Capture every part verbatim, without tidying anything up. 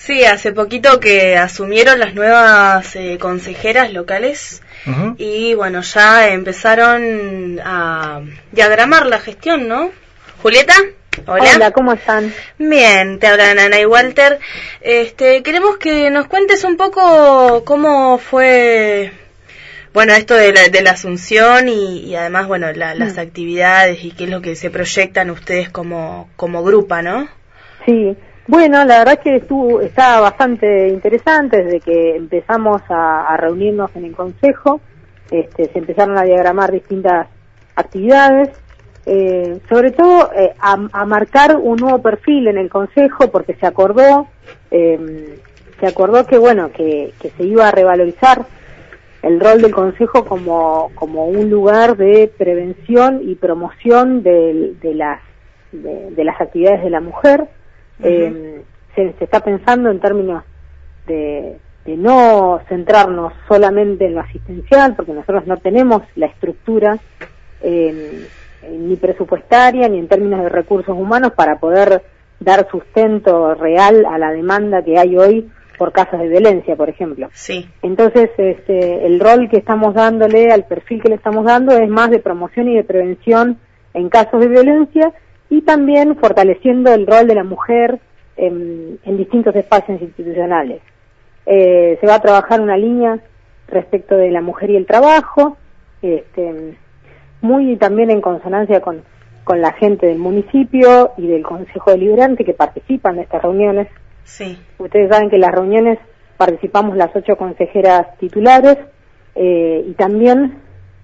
Sí, hace poquito que asumieron las nuevas eh, consejeras locales uh-huh. y bueno, ya empezaron a diagramar la gestión, ¿no? Julieta, hola. Hola, ¿cómo están? Bien, te hablan Ana y Walter. Este, queremos que nos cuentes un poco cómo fue, bueno, esto de la, de la asunción y, y además, bueno, la, las mm. actividades y qué es lo que se proyectan ustedes como, como grupo, ¿no? Sí. Bueno, la verdad que estuvo, está bastante interesante desde que empezamos a, a reunirnos en el Consejo. Este, se empezaron a diagramar distintas actividades, eh, sobre todo eh, a, a marcar un nuevo perfil en el Consejo, porque se acordó, eh, se acordó que bueno, que, que se iba a revalorizar el rol del Consejo como, como un lugar de prevención y promoción de, de las de, de las actividades de la mujer. Uh-huh. Eh, se, se está pensando en términos de, de no centrarnos solamente en lo asistencial, porque nosotros no tenemos la estructura eh, ni presupuestaria ni en términos de recursos humanos para poder dar sustento real a la demanda que hay hoy por casos de violencia, por ejemplo. Sí. Entonces, este, el rol que estamos dándole, al perfil que le estamos dando, es más de promoción y de prevención en casos de violencia, y también fortaleciendo el rol de la mujer en, en distintos espacios institucionales. Eh, se va a trabajar una línea respecto de la mujer y el trabajo, este, muy también en consonancia con, con la gente del municipio y del Consejo Deliberante que participan de estas reuniones. Sí. Ustedes saben que en las reuniones participamos las ocho consejeras titulares eh, y también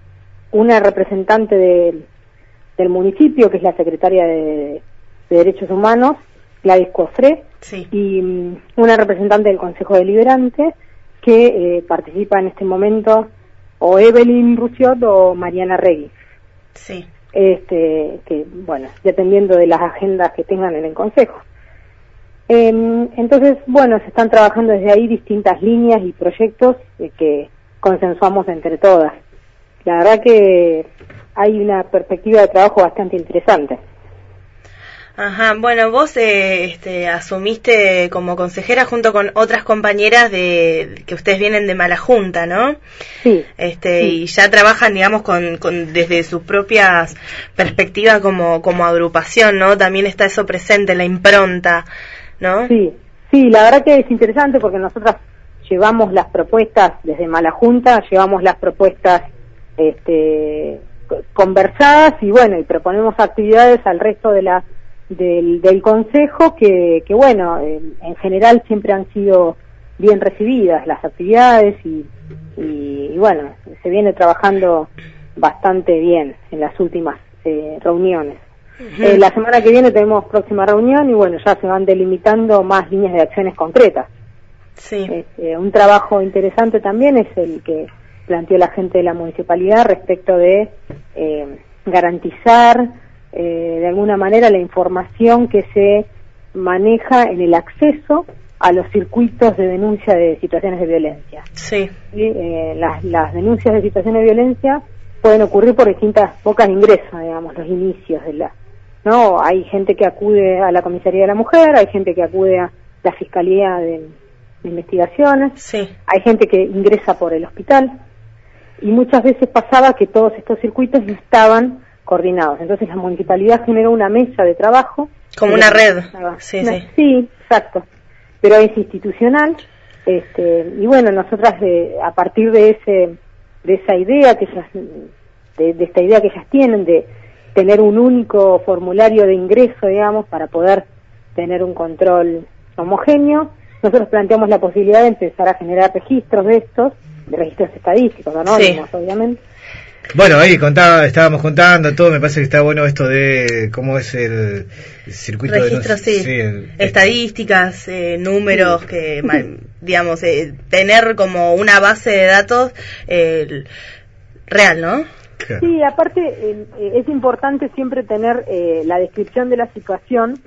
una representante de del municipio, que es la secretaria de, de Derechos Humanos, Gladys Cofré, sí. y um, una representante del Consejo Deliberante, que eh, participa en este momento, o Evelyn Rusiot o Mariana Regui. Sí. Este, que, bueno, dependiendo de las agendas que tengan en el Consejo. Eh, entonces, bueno, se están trabajando desde ahí distintas líneas y proyectos eh, que consensuamos entre todas. La verdad que hay una perspectiva de trabajo bastante interesante. Ajá, bueno, vos eh, este, asumiste como consejera junto con otras compañeras de que ustedes vienen de Malajunta, ¿no? Sí. Este, sí. Y ya trabajan, digamos, con, con desde sus propias perspectivas como, como agrupación, ¿no? También está eso presente, la impronta, ¿no? Sí, sí, la verdad que es interesante porque nosotras llevamos las propuestas desde Malajunta, llevamos las propuestas este conversadas y bueno, y proponemos actividades al resto de la del, del consejo que, que bueno, eh, en general siempre han sido bien recibidas las actividades y, y, y bueno, se viene trabajando bastante bien en las últimas eh, reuniones. Uh-huh. Eh, la semana que viene tenemos próxima reunión y bueno, ya se van delimitando más líneas de acciones concretas. Sí. Este, un trabajo interesante también es el que planteó la gente de la municipalidad respecto de eh, garantizar eh, de alguna manera la información que se maneja en el acceso a los circuitos de denuncia de situaciones de violencia. Sí. Y, eh, las, las denuncias de situaciones de violencia pueden ocurrir por distintas bocas de ingreso, digamos, los inicios de la, ¿no? Hay gente que acude a la comisaría de la mujer, hay gente que acude a la fiscalía de, de investigaciones, sí. Hay gente que ingresa por el hospital. Y muchas veces pasaba que todos estos circuitos no estaban coordinados. Entonces la municipalidad generó una mesa de trabajo. Como una red. Sí, sí. Sí, exacto. Pero es institucional. Este, y bueno, nosotras de, a partir de ese de esa idea que ellas, de, de esta idea que ellas tienen de tener un único formulario de ingreso, digamos, para poder tener un control homogéneo, nosotros planteamos la posibilidad de empezar a generar registros de estos, de registros estadísticos, anónimos, sí. Obviamente. Bueno, ahí contaba, estábamos contando todo, me parece que está bueno esto de cómo es el, el circuito registros, de... sí, sí el, estadísticas, eh, números, sí. que digamos, eh, tener como una base de datos eh, real, ¿no? Claro. Sí, aparte eh, es importante siempre tener eh, la descripción de la situación,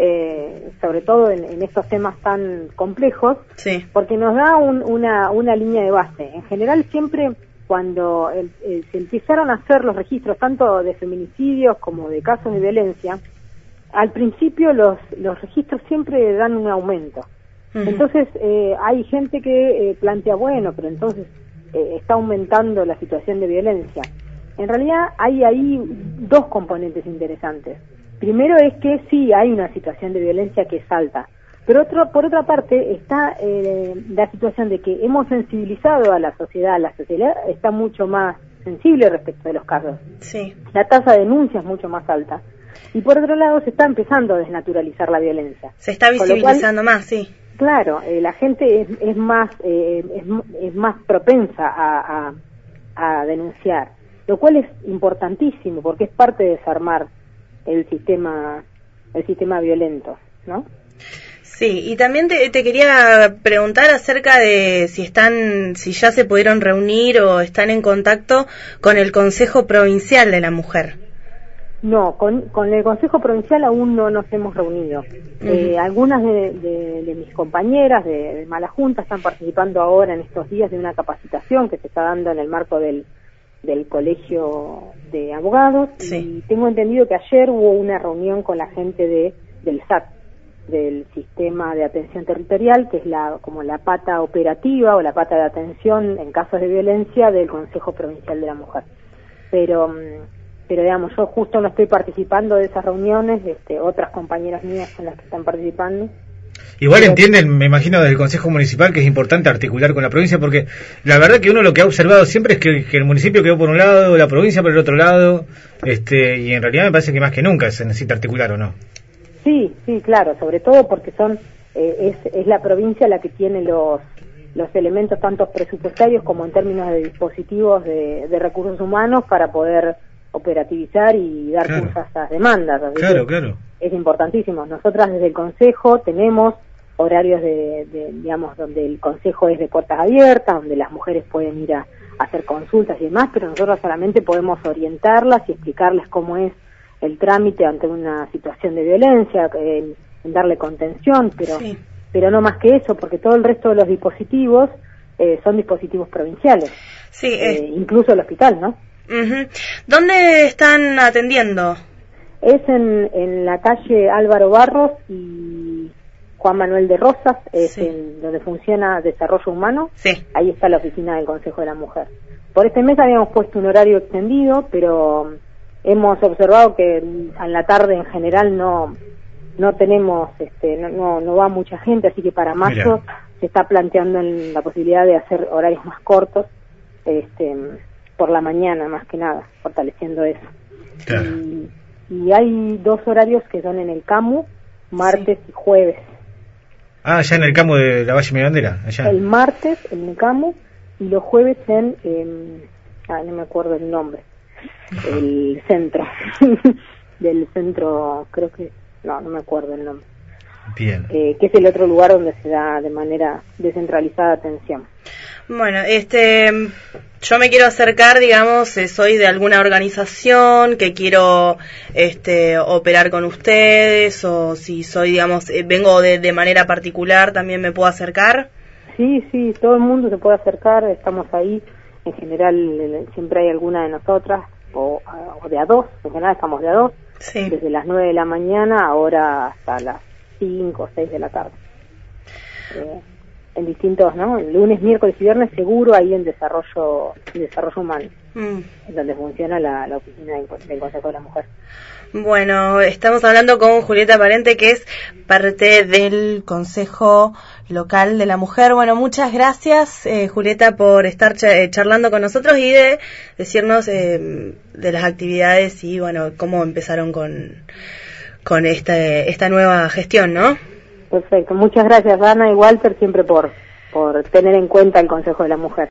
eh, sobre todo en, en estos temas tan complejos, sí. Porque nos da un, una, una línea de base. En general siempre cuando el, el, se empezaron a hacer los registros tanto de feminicidios como de casos de violencia, al principio los, los registros siempre dan un aumento. Uh-huh. Entonces, eh, hay gente que eh, plantea, bueno, pero entonces eh, está aumentando la situación de violencia. En realidad hay ahí dos componentes interesantes. Primero es que sí hay una situación de violencia que es alta, pero otro, por otra parte está eh, la situación de que hemos sensibilizado a la sociedad, la sociedad está mucho más sensible respecto de los casos. Sí. La tasa de denuncia es mucho más alta. Y por otro lado se está empezando a desnaturalizar la violencia. Se está visibilizando cual, más, sí. Claro, eh, la gente es, es más eh, es, es más propensa a, a, a denunciar, lo cual es importantísimo porque es parte de desarmar el sistema el sistema violento, ¿no? Sí, y también te, te quería preguntar acerca de si están, si ya se pudieron reunir o están en contacto con el Consejo Provincial de la Mujer. No, con, con el Consejo Provincial aún no nos hemos reunido. Uh-huh. Eh, algunas de, de, de mis compañeras de, de Mala Junta están participando ahora en estos días de una capacitación que se está dando en el marco del, del Colegio de Abogados. Sí. Y tengo entendido que ayer hubo una reunión con la gente de del S A T, del Sistema de Atención Territorial, que es la como la pata operativa o la pata de atención en casos de violencia del Consejo Provincial de la Mujer. Pero... pero digamos, yo justo no estoy participando de esas reuniones, este, otras compañeras mías son las que están participando. Igual pero, entienden, me imagino, del Consejo Municipal que es importante articular con la provincia, porque la verdad que uno lo que ha observado siempre es que, que el municipio quedó por un lado, la provincia por el otro lado, este, y en realidad me parece que más que nunca se necesita articular, ¿o no? Sí, sí, claro, sobre todo porque son eh, es, es la provincia la que tiene los los elementos tanto presupuestarios como en términos de dispositivos de, de recursos humanos para poder operativizar y dar claro. curso a estas demandas. Así claro, que claro. Es importantísimo. Nosotras desde el Consejo tenemos horarios de, de, digamos, donde el Consejo es de puertas abiertas, donde las mujeres pueden ir a, a hacer consultas y demás, pero nosotros solamente podemos orientarlas y explicarles cómo es el trámite ante una situación de violencia, en, en darle contención, pero sí. pero no más que eso, porque todo el resto de los dispositivos eh, son dispositivos provinciales, sí, eh, es... incluso el hospital, ¿no? Uh-huh. ¿Dónde están atendiendo? Es en, en la calle Álvaro Barros y Juan Manuel de Rosas, es sí. en donde funciona Desarrollo Humano. Sí. Ahí está la oficina del Consejo de la Mujer. Por este mes habíamos puesto un horario extendido, pero hemos observado que en la tarde en general no no tenemos, este, no, no, no va mucha gente, así que para marzo Mira. se está planteando en la posibilidad de hacer horarios más cortos, este, por la mañana más que nada, fortaleciendo eso. Claro. Y, y hay dos horarios que son en el CAMU, martes sí. y jueves. Ah, allá en el CAMU de la Valle Mirandera, allá. El martes en el CAMU y los jueves en, eh, ah, no me acuerdo el nombre, el centro, del centro, creo que, no, no me acuerdo el nombre. Bien. Eh, que es el otro lugar donde se da de manera descentralizada atención. Bueno, este, yo me quiero acercar, digamos, eh, soy de alguna organización que quiero, este, operar con ustedes, o si soy, digamos, eh, vengo de, de manera particular, también me puedo acercar. Sí, sí, todo el mundo se puede acercar, estamos ahí, en general siempre hay alguna de nosotras, o, o de a dos, en general estamos de a dos, sí. desde las nueve de la mañana, ahora hasta las cinco o seis de la tarde. Eh, en distintos, ¿no? Lunes, miércoles y viernes seguro ahí en desarrollo en desarrollo humano, mm. en donde funciona la, la oficina del, del Consejo de la Mujer. Bueno, estamos hablando con Julieta Parente, que es parte del Consejo Local de la Mujer. Bueno, muchas gracias, eh, Julieta, por estar ch- charlando con nosotros y de decirnos eh, de las actividades y, bueno, cómo empezaron con, con esta, esta nueva gestión, ¿no? Perfecto, muchas gracias Ana y Walter siempre por, por tener en cuenta el Consejo de la Mujer.